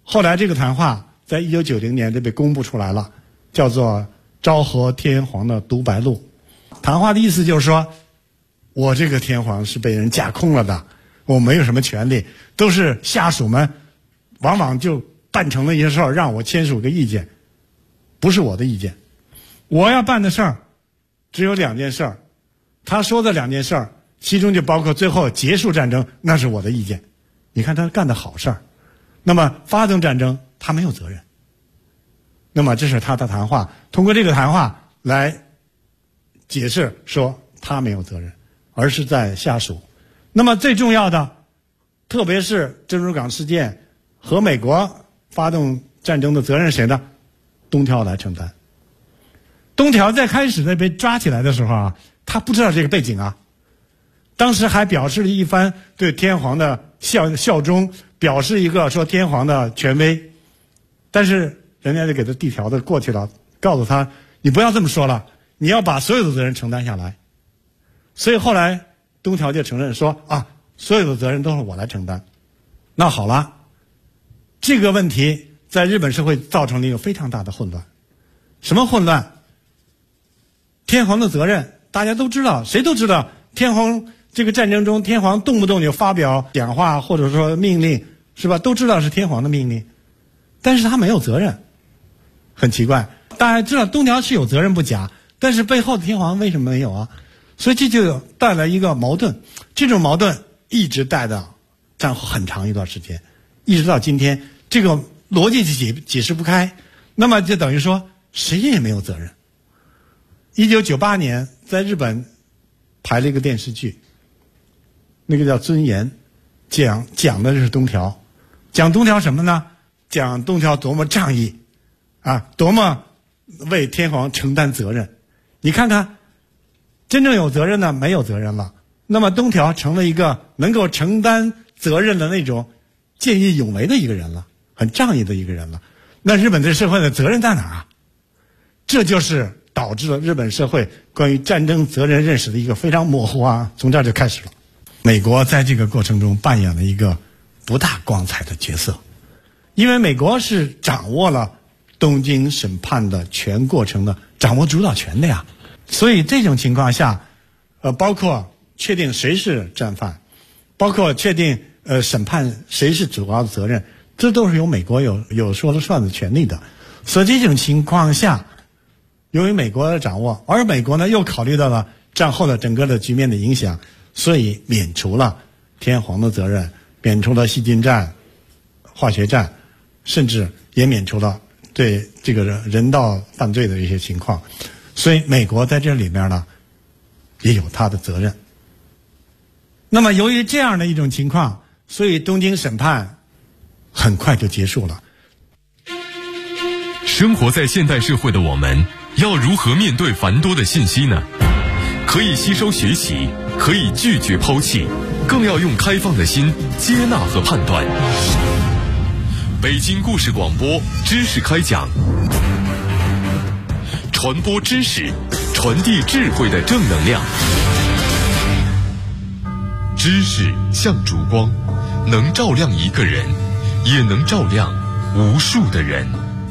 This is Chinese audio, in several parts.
后来这个谈话在1990年就被公布出来了，叫做昭和天皇的独白录。谈话的意思就是说，我这个天皇是被人架空了的，我没有什么权利，都是下属们往往就办成了一些事儿，让我签署个意见，不是我的意见。我要办的事儿只有2件事儿，他说的2件事儿，其中就包括最后结束战争，那是我的意见。你看他干的好事儿，那么发动战争他没有责任。那么这是他的谈话，通过这个谈话来解释说他没有责任，而是在下属。那么最重要的，特别是珍珠港事件和美国发动战争的责任谁呢？东条来承担。东条在开始被抓起来的时候啊，他不知道这个背景啊，当时还表示了一番对天皇的效忠，表示一个说天皇的权威，但是人家就给他递条子过去了，告诉他你不要这么说了，你要把所有的责任承担下来。所以后来东条就承认说啊，所有的责任都是我来承担。那好了，这个问题在日本社会造成了一个非常大的混乱。什么混乱？天皇的责任大家都知道，谁都知道，天皇这个战争中，天皇动不动就发表讲话或者说命令，是吧？都知道是天皇的命令，但是他没有责任，很奇怪。大家知道东条是有责任不假，但是背后的天皇为什么没有啊？所以这就带来一个矛盾，这种矛盾一直带到战后很长一段时间，一直到今天，这个逻辑解释不开，那么就等于说谁也没有责任。1998年在日本拍了一个电视剧，那个叫《尊严》，讲的是东条，讲东条什么呢？讲东条多么仗义啊，多么为天皇承担责任。你看看，真正有责任的没有责任了，那么东条成了一个能够承担责任的那种见义勇为的一个人了，很仗义的一个人了。那日本这社会的责任在哪儿？这就是导致了日本社会关于战争责任认识的一个非常模糊啊，从这儿就开始了。美国在这个过程中扮演了一个不大光彩的角色，因为美国是掌握了东京审判的全过程的，掌握主导权的呀。所以这种情况下，包括确定谁是战犯，包括确定审判谁是主要的责任，这都是由美国有说了算的权利的。所以这种情况下，由于美国的掌握，而美国呢又考虑到了战后的整个的局面的影响，所以免除了天皇的责任，免除了细菌战、化学战，甚至也免除了对这个人道犯罪的一些情况。所以美国在这里面呢也有他的责任。那么由于这样的一种情况，所以东京审判很快就结束了。 生活在现代社会的我们，要如何面对繁多的信息呢？可以吸收学习，可以拒绝抛弃，更要用开放的心接纳和判断。北京故事广播知识开讲，传播知识，传递智慧的正能量。知识像烛光，能照亮一个人，也能照亮无数的人。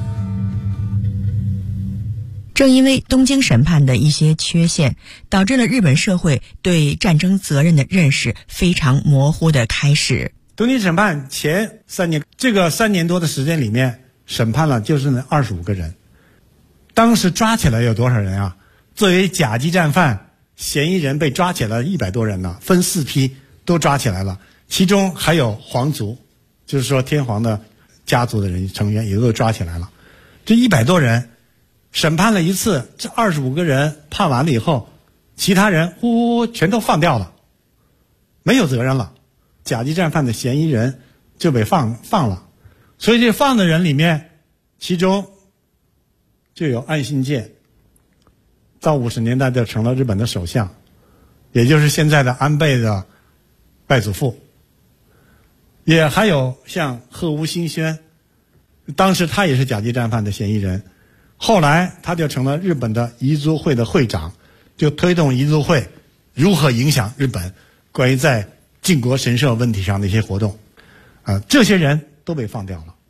正因为东京审判的一些缺陷，导致了日本社会对战争责任的认识非常模糊的开始。 东京审判前3年，这个3年多的时间里面，审判了就是那25个人。当时抓起来有多少人啊？作为甲级战犯，嫌疑人被抓起来100多人呢，分4批都抓起来了，其中还有皇族，就是说天皇的家族的人成员也都抓起来了。这100多人审判了一次，这25个人判完了以后，其他人全都放掉了，没有责任了，甲级战犯的嫌疑人就被放了。所以这放的人里面，其中就有岸信介，到50年代就成了日本的首相，也就是现在的安倍的外祖父。也还有像鹤屋新宣，当时他也是甲级战犯的嫌疑人，后来他就成了日本的彝族会的会长，就推动彝族会如何影响日本关于在靖国神社问题上的一些活动，这些人都被放掉了。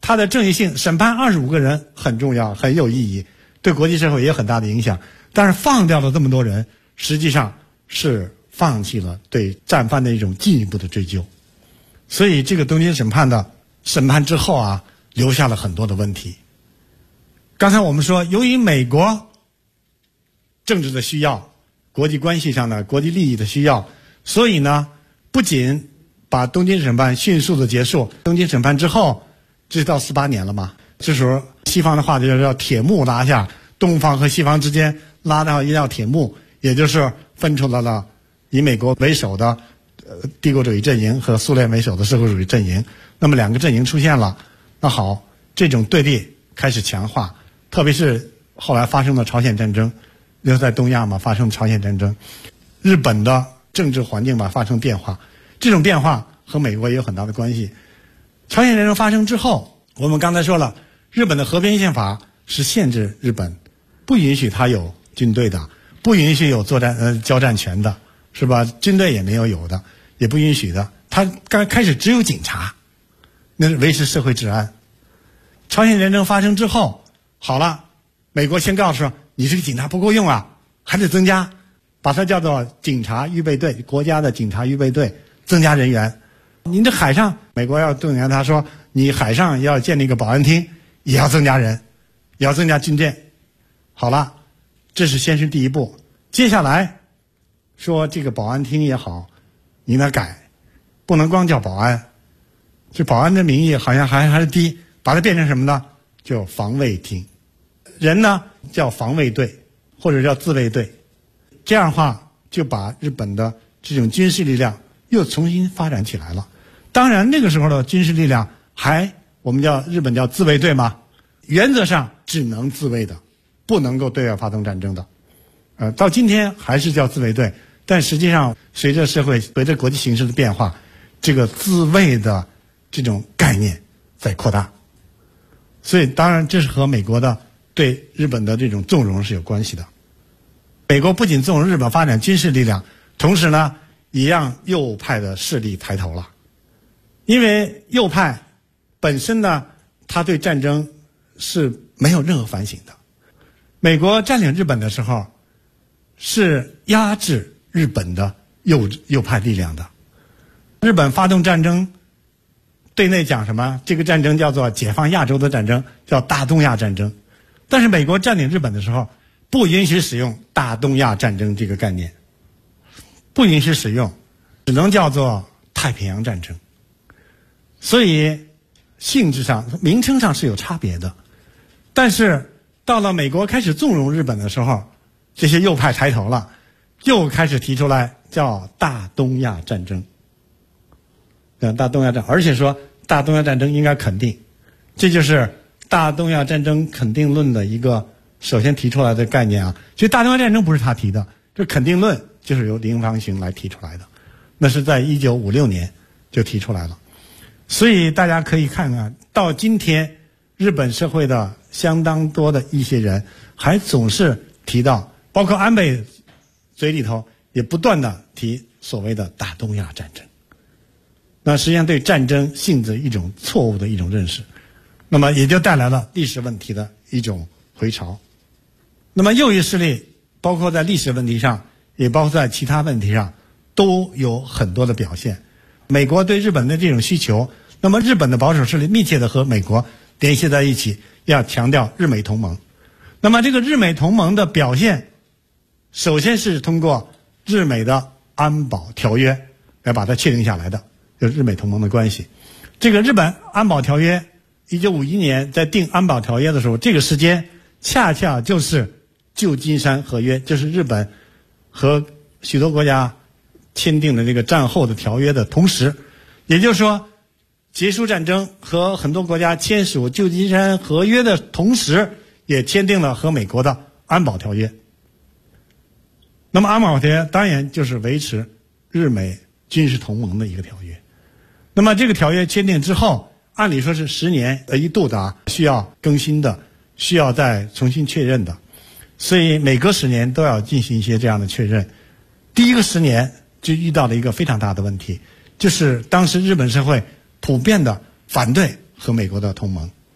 它的正义性，审判25个人很重要，很有意义，对国际社会也有很大的影响。但是放掉了这么多人，实际上是放弃了对战犯的一种进一步的追究。所以这个东京审判的审判之后啊，留下了很多的问题。刚才我们说，由于美国政治的需要，国际关系上的国际利益的需要，所以呢，不仅把东京审判迅速的结束，东京审判之后，这到48年了嘛，这时候西方的话就叫铁幕拉下，东方和西方之间拉到一道铁幕，也就是分出来了以美国为首的帝国主义阵营和苏联为首的社会主义阵营。那么两个阵营出现了，那好，这种对立开始强化，特别是后来发生的朝鲜战争，因为在东亚嘛发生朝鲜战争，日本的政治环境吧发生变化，这种变化和美国也有很大的关系。朝鲜战争发生之后，我们刚才说了，日本的和平宪法是限制日本不允许他有军队的，不允许有交战权的，是吧？军队也没有的，也不允许的。他刚开始只有警察，那是维持社会治安。朝鲜战争发生之后，好了，美国先告诉说，你这个警察不够用啊，还得增加，把它叫做警察预备队，国家的警察预备队，增加人员。您这海上，美国要动员他说，你海上要建立一个保安厅，也要增加人，也要增加军舰。好了，这是先是第一步。接下来说这个保安厅也好，你得改，不能光叫保安，这保安的名义好像还是低，把它变成什么呢？叫防卫厅。人呢叫防卫队或者叫自卫队，这样的话就把日本的这种军事力量又重新发展起来了。当然那个时候的军事力量我们日本叫自卫队嘛，原则上只能自卫的，不能够对外发动战争的。到今天还是叫自卫队，但实际上随着国际形势的变化，这个自卫的这种概念在扩大。所以当然这是和美国的对日本的这种纵容是有关系的。美国不仅纵容日本发展军事力量，同时呢也让右派的势力抬头了。因为右派本身呢，他对战争是没有任何反省的。美国占领日本的时候是压制日本的右派力量的。日本发动战争，对内讲什么？这个战争叫做解放亚洲的战争，叫大东亚战争。但是美国占领日本的时候，不允许使用大东亚战争这个概念，不允许使用，只能叫做太平洋战争。所以性质上名称上是有差别的。但是到了美国开始纵容日本的时候，这些右派抬头了，又开始提出来叫大东亚战争。大东亚战，而且说大东亚战争应该肯定，这就是大东亚战争肯定论的一个首先提出来的概念啊。其实大东亚战争不是他提的，这肯定论就是由林方雄来提出来的，那是在1956年就提出来了。所以大家可以看看，到今天日本社会的相当多的一些人还总是提到，包括安倍嘴里头也不断的提所谓的大东亚战争。那实际上对战争性质一种错误的一种认识，那么也就带来了历史问题的一种回潮。那么右翼势力包括在历史问题上，也包括在其他问题上都有很多的表现。美国对日本的这种需求，那么日本的保守势力密切的和美国联系在一起，要强调日美同盟。那么这个日美同盟的表现，首先是通过日美的安保条约来把它确定下来的，就是日美同盟的关系。这个日本安保条约1951年在定安保条约的时候，这个时间恰恰就是旧金山合约，就是日本和许多国家签订的这个战后的条约的同时，也就是说结束战争和很多国家签署旧金山合约的同时，也签订了和美国的安保条约。那么安保条约当然就是维持日美军事同盟的一个条约。那么这个条约签订之后，按理说是10年一度的需要更新的，需要再重新确认的，所以每隔10年都要进行一些这样的确认。第一个10年就遇到了一个非常大的问题，就是当时日本社会普遍的反对和美国的同盟。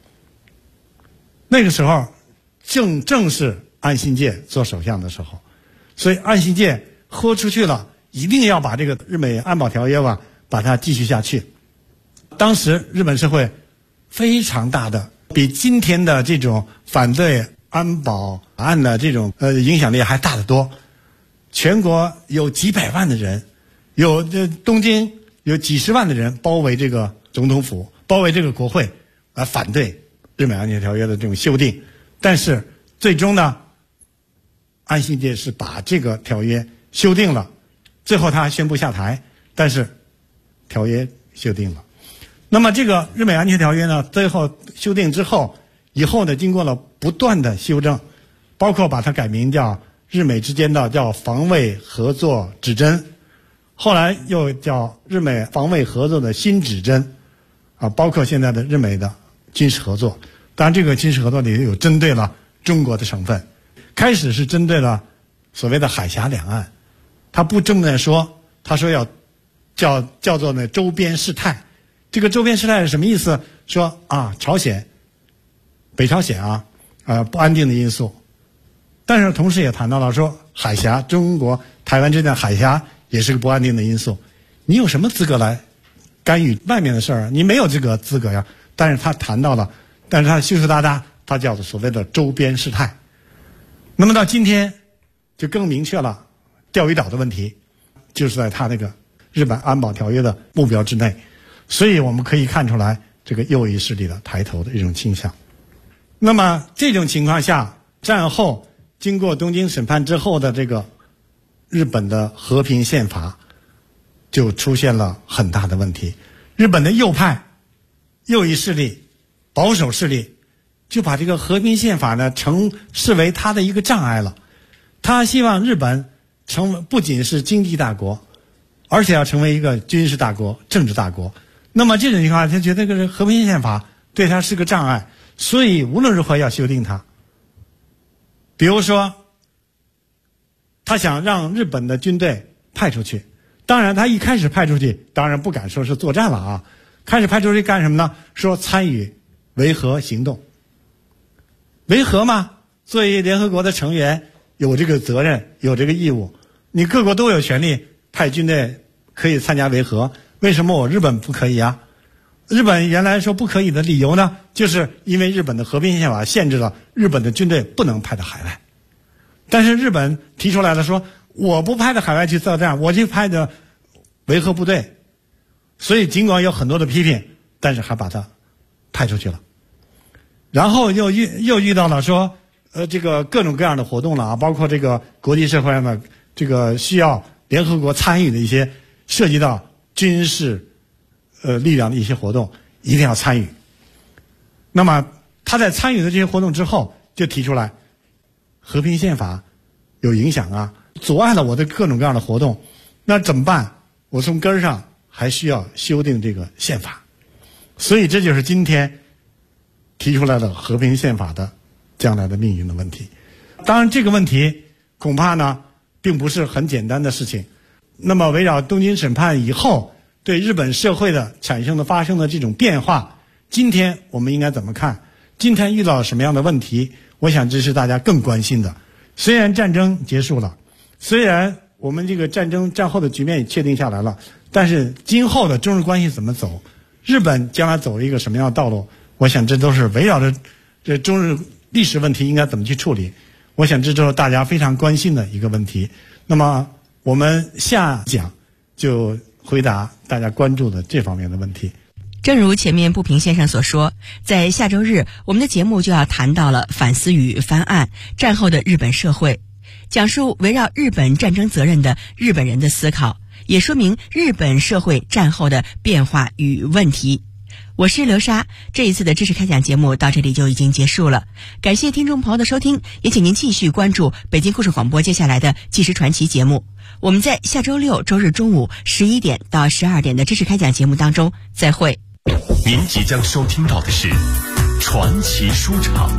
那个时候正是安信介做首相的时候，所以安信介豁出去了，一定要把这个日美安保条约把它继续下去。当时日本社会非常大的，比今天的这种反对安保案的这种影响力还大得多。全国有几百万的人，东京有几十万的人包围这个总统府，包围这个国会，来反对日美安全条约的这种修订。但是最终呢，安信介是把这个条约修订了，最后他宣布下台，但是条约修订了。那么这个日美安全条约呢，最后修订之后，以后呢，经过了不断的修正，包括把它改名叫日美之间的叫防卫合作指针，后来又叫日美防卫合作的新指针，包括现在的日美的军事合作。当然这个军事合作里有针对了中国的成分，开始是针对了所谓的海峡两岸，他不这么说，他说要叫做呢周边事态。这个周边事态是什么意思？说朝鲜、北朝鲜不安定的因素，但是同时也谈到了说海峡，中国台湾之间的海峡也是个不安定的因素。你有什么资格来干预外面的事儿？你没有这个资格呀。但是他谈到了，但是他羞羞答答，他叫做所谓的周边事态。那么到今天就更明确了，钓鱼岛的问题就是在他那个日本安保条约的目标之内。所以我们可以看出来这个右翼势力的抬头的一种倾向。那么这种情况下，战后经过东京审判之后的这个日本的和平宪法就出现了很大的问题。日本的右派、右翼势力、保守势力就把这个和平宪法呢视为他的一个障碍了。他希望日本不仅是经济大国，而且要成为一个军事大国、政治大国。那么这种情况下，他觉得这个和平宪法对他是个障碍，所以无论如何要修订它。比如说，他想让日本的军队派出去，当然他一开始派出去，当然不敢说是作战了开始派出去干什么呢？说参与维和行动。维和嘛，作为联合国的成员，有这个责任，有这个义务，你各国都有权利派军队可以参加维和。为什么我日本不可以啊？日本原来说不可以的理由呢，就是因为日本的和平宪法限制了日本的军队不能派到海外。但是日本提出来了，说我不派到海外去作战，我就派的维和部队。所以尽管有很多的批评，但是还把它派出去了。然后又遇到了说这个各种各样的活动了包括这个国际社会上的这个需要联合国参与的一些涉及到军事力量的一些活动，一定要参与。那么他在参与的这些活动之后，就提出来和平宪法有影响阻碍了我的各种各样的活动，那怎么办？我从根儿上还需要修订这个宪法。所以这就是今天提出来的和平宪法的将来的命运的问题。当然这个问题恐怕呢并不是很简单的事情。那么围绕东京审判以后对日本社会的发生的这种变化，今天我们应该怎么看？今天遇到了什么样的问题？我想这是大家更关心的。虽然战争结束了，虽然我们这个战后的局面也确定下来了，但是今后的中日关系怎么走？日本将来走一个什么样的道路？我想这都是围绕着这中日历史问题应该怎么去处理。我想这就是大家非常关心的一个问题。那么我们下讲就回答大家关注的这方面的问题。 正如前面步平先生所说，在下周日我们的节目就要谈到了反思与翻案战后的日本社会，讲述围绕日本战争责任的日本人的思考，也说明日本社会战后的变化与问题。我是刘莎，这一次的知识开讲节目到这里就已经结束了，感谢听众朋友的收听，也请您继续关注北京故事广播接下来的纪实传奇节目。我们在下周六周日中午11点到12点的知识开讲节目当中再会。 您即将收听到的是传奇书场。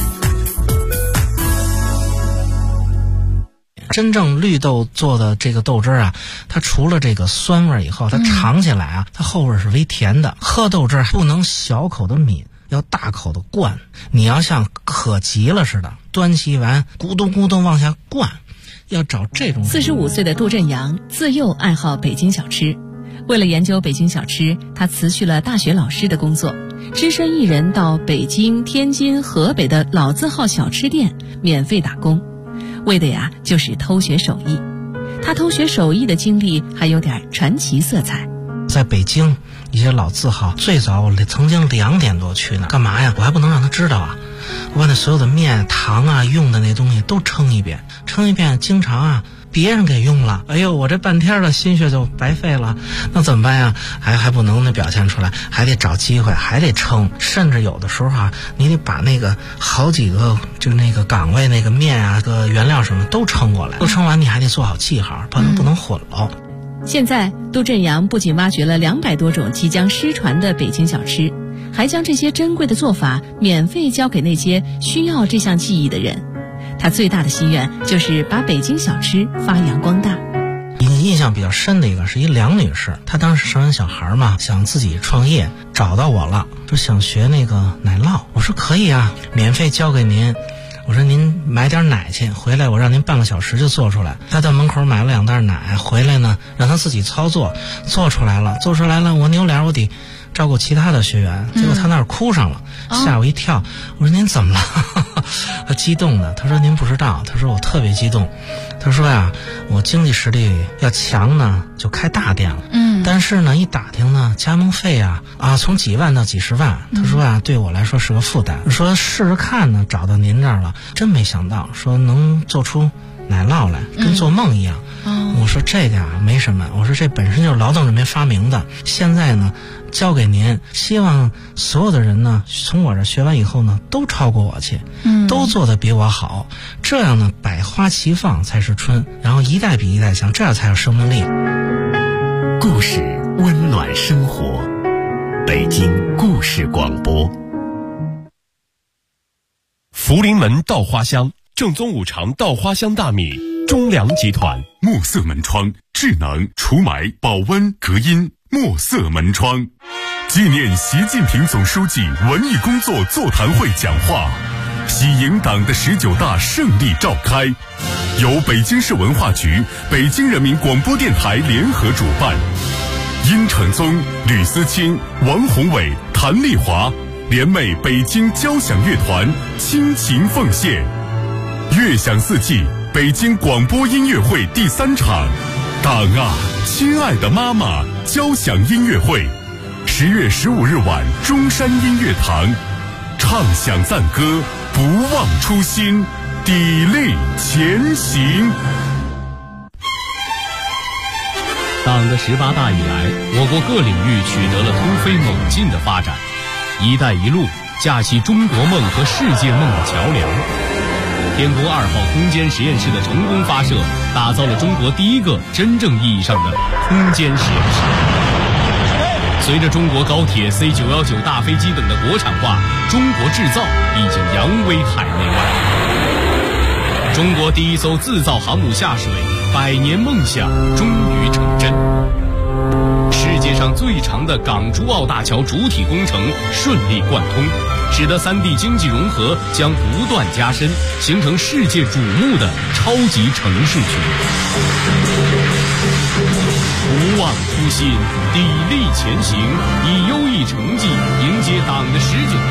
真正绿豆做的这个豆汁啊，它除了这个酸味以后，它尝起来啊，它后味是微甜的。喝豆汁不能小口的抿， 要大口的灌，你要像渴急了似的，端起碗咕咚咕咚往下灌，要找这种。 45岁的杜振阳自幼爱好北京小吃，为了研究北京小吃，他辞去了大学老师的工作，只身一人到北京、天津、河北的老字号小吃店免费打工，为的呀就是偷学手艺。他偷学手艺的经历还有点传奇色彩。 在北京一些老字号，最早我曾经2点多去呢，干嘛呀？我还不能让他知道啊！我把那所有的面、糖啊、用的那东西都称一遍，经常啊别人给用了，哎呦，我这半天的心血就白费了，那怎么办呀？还不能那表现出来，还得找机会，还得称，甚至有的时候啊，你得把那个好几个就那个岗位那个面啊、个原料什么都称过来，都称完你还得做好记号，不能混了。 现在杜振阳不仅挖掘了200多种即将失传的北京小吃，还将这些珍贵的做法免费教给那些需要这项技艺的人。他最大的心愿就是把北京小吃发扬光大。 印象比较深的一个是一梁女士，她当时生完小孩嘛，想自己创业，找到我了，说想学那个奶酪。我说可以啊，免费教给您。我说您买点奶去，回来我让您半个小时就做出来。他在门口买了2袋奶，回来呢让他自己操作，做出来了，我扭脸我得照顾其他的学员，结果他那儿哭上了，吓我一跳。我说您怎么了？他激动的，他说您不知道，他说我特别激动。他说呀，我经济实力要强呢，就开大店了。但是呢，一打听呢，加盟费啊从几万到几十万。他说啊，对我来说是个负担。说试试看呢，找到您这儿了，真没想到，说能做出奶酪来，跟做梦一样。我说这个啊没什么，我说这本身就是劳动人民发明的，现在呢交给您，希望所有的人呢从我这学完以后呢都超过我去，都做得比我好，这样呢百花齐放才是春，然后一代比一代强，这样才有生命力。 故事温暖生活，北京故事广播。 福临门稻花香，正宗5常稻花香大米，中粮集团。 墨色门窗，智能除霾、保温、隔音。墨色门窗，纪念习近平总书记文艺工作座谈会讲话，喜迎党的19大胜利召开，由北京市文化局、北京人民广播电台联合主办。殷承宗、吕思清、王宏伟、谭丽华联袂北京交响乐团倾情奉献。乐享四季北京广播音乐会第3场，党啊，亲爱的妈妈交响音乐会，10月15日晚中山音乐堂，唱响赞歌，不忘初心，砥砺前行。 党的18大以来，我国各领域取得了突飞猛进的发展，一带一路架起中国梦和世界梦的桥梁。天宫2号空间实验室的成功发射，打造了中国第一个真正意义上的空间实验室。随着中国高铁 C919 大飞机等的国产化，中国制造已经扬威海内外。中国第一艘自造航母下水，100年梦想终于成真。世界上最长的港珠澳大桥主体工程顺利贯通，使得3地经济融合将不断加深，形成世界瞩目的超级城市群。不忘初心，砥砺前行，以优异成绩迎接党的19大。